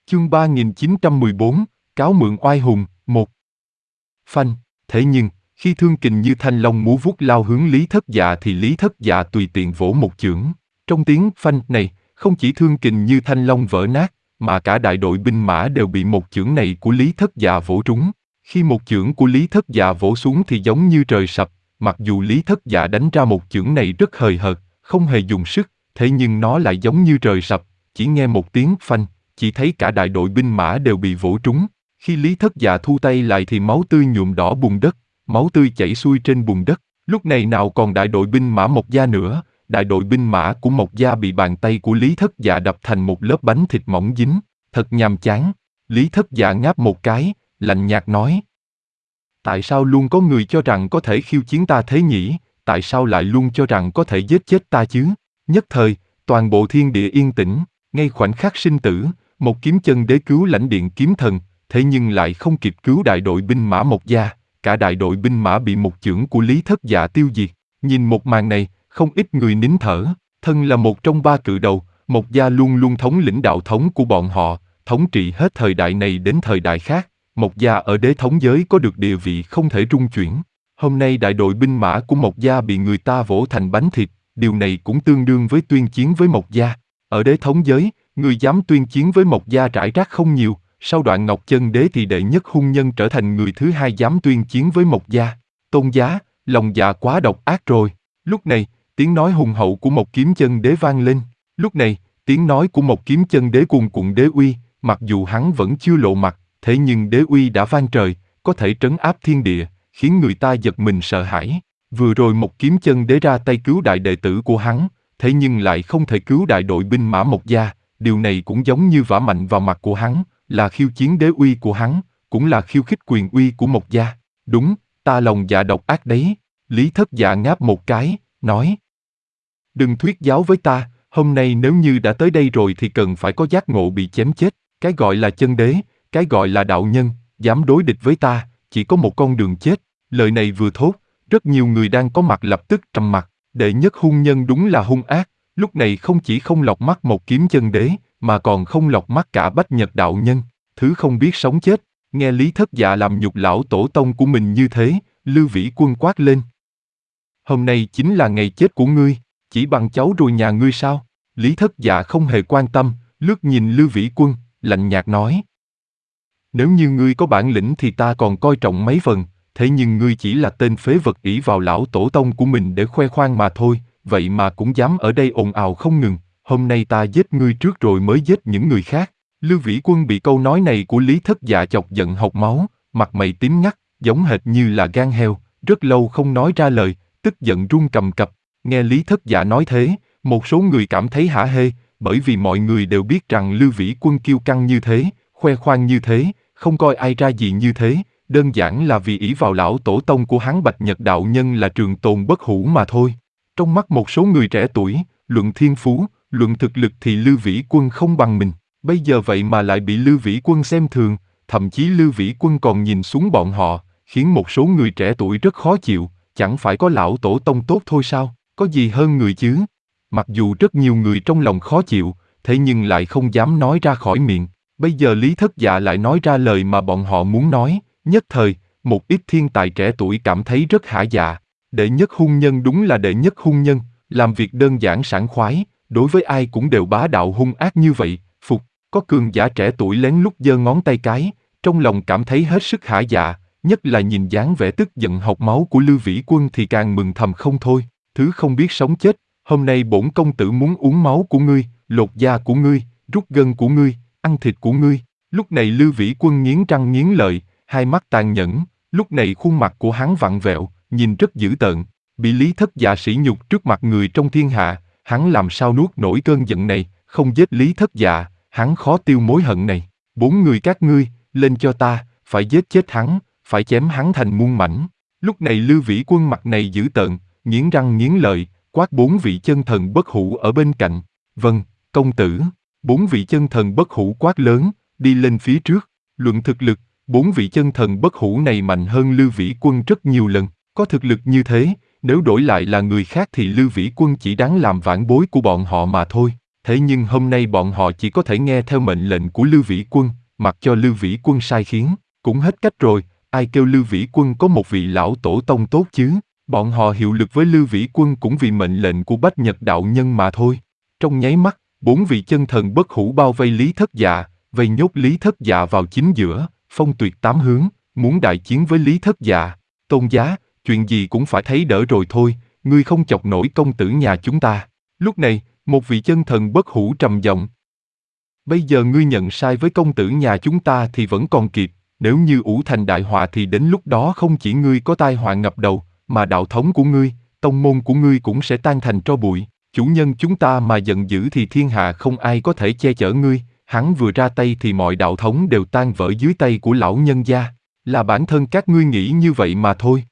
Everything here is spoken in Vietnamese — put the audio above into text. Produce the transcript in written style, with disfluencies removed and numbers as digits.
Chương 3914, cáo mượn oai hùng, 1. Phanh, thế nhưng, khi Thương Kình như thanh long múa vuốt lao hướng Lý Thất Dạ thì Lý Thất Dạ tùy tiện vỗ một chưởng. Trong tiếng phanh này, không chỉ Thương Kình như thanh long vỡ nát, mà cả đại đội binh mã đều bị một chưởng này của Lý Thất Dạ vỗ trúng. Khi một chưởng của Lý Thất Dạ vỗ xuống thì giống như trời sập, mặc dù Lý Thất Dạ đánh ra một chưởng này rất hời hợt, không hề dùng sức, thế nhưng nó lại giống như trời sập, chỉ nghe một tiếng phanh, chỉ thấy cả đại đội binh mã đều bị vỗ trúng. Khi Lý Thất Dạ thu tay lại thì máu tươi nhuộm đỏ bùn đất, máu tươi chảy xuôi trên bùn đất. Lúc này nào còn đại đội binh mã Mộc Gia nữa, đại đội binh mã của Mộc Gia bị bàn tay của Lý Thất Dạ đập thành một lớp bánh thịt mỏng dính, thật nhàm chán. Lý Thất Dạ ngáp một cái, lạnh nhạt nói: Tại sao luôn có người cho rằng có thể khiêu chiến ta thế nhỉ, tại sao lại luôn cho rằng có thể giết chết ta chứ? Nhất thời, toàn bộ thiên địa yên tĩnh, ngay khoảnh khắc sinh tử, một kiếm chân đế cứu lãnh điện kiếm thần, thế nhưng lại không kịp cứu đại đội binh mã Mộc Gia, cả đại đội binh mã bị một chưởng của Lý Thất Dạ tiêu diệt. Nhìn một màn này, không ít người nín thở, thân là một trong ba cự đầu, Mộc Gia luôn luôn thống lĩnh đạo thống của bọn họ, thống trị hết thời đại này đến thời đại khác. Mộc Gia ở đế thống giới có được địa vị không thể rung chuyển. Hôm nay đại đội binh mã của Mộc Gia bị người ta vỗ thành bánh thịt, điều này cũng tương đương với tuyên chiến với Mộc Gia. Ở đế thống giới, người dám tuyên chiến với Mộc Gia rải rác không nhiều, sau Đoạn Ngọc Chân Đế thì đệ nhất hung nhân trở thành người thứ hai dám tuyên chiến với Mộc Gia. Tôn giá, lòng dạ quá độc ác rồi. Lúc này, tiếng nói hùng hậu của Mộc Kiếm Chân Đế vang lên. Lúc này, tiếng nói của Mộc Kiếm Chân Đế cuồn cuộn đế uy, mặc dù hắn vẫn chưa lộ mặt, thế nhưng đế uy đã vang trời, có thể trấn áp thiên địa, khiến người ta giật mình sợ hãi. Vừa rồi Mộc Kiếm Chân Đế ra tay cứu đại đệ tử của hắn, thế nhưng lại không thể cứu đại đội binh mã Mộc Gia, điều này cũng giống như vả mạnh vào mặt của hắn, là khiêu chiến đế uy của hắn, cũng là khiêu khích quyền uy của Mộc Gia. Đúng, ta lòng dạ độc ác đấy. Lý Thất Dạ ngáp một cái, nói: Đừng thuyết giáo với ta, hôm nay nếu như đã tới đây rồi thì cần phải có giác ngộ bị chém chết. Cái gọi là chân đế, cái gọi là đạo nhân, dám đối địch với ta, chỉ có một con đường chết. Lời này vừa thốt, rất nhiều người đang có mặt lập tức trầm mặt. Đệ nhất hung nhân đúng là hung ác, lúc này không chỉ không lọt mắt Mộc Kiếm Chân Đế, mà còn không lọt mắt cả Bách Nhật đạo nhân, thứ không biết sống chết. Nghe Lý Thất Dạ làm nhục lão tổ tông của mình như thế, Lưu Vĩ Quân quát lên: Hôm nay chính là ngày chết của ngươi, chỉ bằng cháu ruồi nhà ngươi sao? Lý Thất Dạ không hề quan tâm, lướt nhìn Lưu Vĩ Quân, lạnh nhạt nói: Nếu như ngươi có bản lĩnh thì ta còn coi trọng mấy phần, thế nhưng ngươi chỉ là tên phế vật ỷ vào lão tổ tông của mình để khoe khoang mà thôi, vậy mà cũng dám ở đây ồn ào không ngừng. Hôm nay ta giết ngươi trước rồi mới giết những người khác. Lưu Vĩ Quân bị câu nói này của Lý Thất Dạ chọc giận hộc máu, mặt mày tím ngắt, giống hệt như là gan heo, rất lâu không nói ra lời, tức giận run cầm cập. Nghe Lý Thất Dạ nói thế, một số người cảm thấy hả hê, bởi vì mọi người đều biết rằng Lưu Vĩ Quân kiêu căng như thế, khoe khoang như thế, không coi ai ra gì như thế, đơn giản là vì ỷ vào lão tổ tông của hắn Bạch Nhật đạo nhân là trường tồn bất hủ mà thôi. Trong mắt một số người trẻ tuổi, luận thiên phú, luận thực lực thì Lưu Vĩ Quân không bằng mình, bây giờ vậy mà lại bị Lưu Vĩ Quân xem thường, thậm chí Lưu Vĩ Quân còn nhìn xuống bọn họ, khiến một số người trẻ tuổi rất khó chịu, chẳng phải có lão tổ tông tốt thôi sao, có gì hơn người chứ? Mặc dù rất nhiều người trong lòng khó chịu, thế nhưng lại không dám nói ra khỏi miệng. Bây giờ Lý Thất Dạ lại nói ra lời mà bọn họ muốn nói, nhất thời, một ít thiên tài trẻ tuổi cảm thấy rất hả dạ. Đệ nhất hung nhân đúng là đệ nhất hung nhân, làm việc đơn giản sảng khoái, đối với ai cũng đều bá đạo hung ác như vậy, phục. Có cường giả trẻ tuổi lén lút giơ ngón tay cái, trong lòng cảm thấy hết sức hả dạ, nhất là nhìn dáng vẻ tức giận hộc máu của Lưu Vĩ Quân thì càng mừng thầm không thôi. Thứ không biết sống chết, hôm nay bổn công tử muốn uống máu của ngươi, lột da của ngươi, rút gân của ngươi, ăn thịt của ngươi. Lúc này Lưu Vĩ Quân nghiến răng nghiến lợi, hai mắt tàn nhẫn, lúc này khuôn mặt của hắn vặn vẹo, nhìn rất dữ tợn. Bị Lý Thất Dạ sỉ nhục trước mặt người trong thiên hạ, hắn làm sao nuốt nổi cơn giận này, không giết Lý Thất Dạ, hắn khó tiêu mối hận này. Bốn người các ngươi, lên cho ta, phải giết chết hắn, phải chém hắn thành muôn mảnh. Lúc này Lưu Vĩ Quân mặt này dữ tợn, nghiến răng nghiến lợi, quát bốn vị chân thần bất hủ ở bên cạnh. Vâng, công tử. Bốn vị chân thần bất hủ quát lớn, đi lên phía trước. Luận thực lực, bốn vị chân thần bất hủ này mạnh hơn Lưu Vĩ Quân rất nhiều lần. Có thực lực như thế, nếu đổi lại là người khác thì Lưu Vĩ Quân chỉ đáng làm vãn bối của bọn họ mà thôi. Thế nhưng hôm nay bọn họ chỉ có thể nghe theo mệnh lệnh của Lưu Vĩ Quân, mặc cho Lưu Vĩ Quân sai khiến, cũng hết cách rồi, ai kêu Lưu Vĩ Quân có một vị lão tổ tông tốt chứ, bọn họ hiệu lực với Lưu Vĩ Quân cũng vì mệnh lệnh của Bách Nhật đạo nhân mà thôi. Trong nháy mắt, 4 vị chân thần bất hủ bao vây Lý Thất Dạ, vây nhốt Lý Thất Dạ vào chính giữa, phong tuyệt 8 hướng, muốn đại chiến với Lý Thất Dạ. Tôn giá, chuyện gì cũng phải thấy đỡ rồi thôi, ngươi không chọc nổi công tử nhà chúng ta. Lúc này, một vị chân thần bất hủ trầm giọng. Bây giờ ngươi nhận sai với công tử nhà chúng ta thì vẫn còn kịp, nếu như ủ thành đại họa thì đến lúc đó không chỉ ngươi có tai họa ngập đầu, mà đạo thống của ngươi, tông môn của ngươi cũng sẽ tan thành tro bụi. Chủ nhân chúng ta mà giận dữ thì thiên hạ không ai có thể che chở ngươi, hắn vừa ra tay thì mọi đạo thống đều tan vỡ dưới tay của lão nhân gia. Là bản thân các ngươi nghĩ như vậy mà thôi.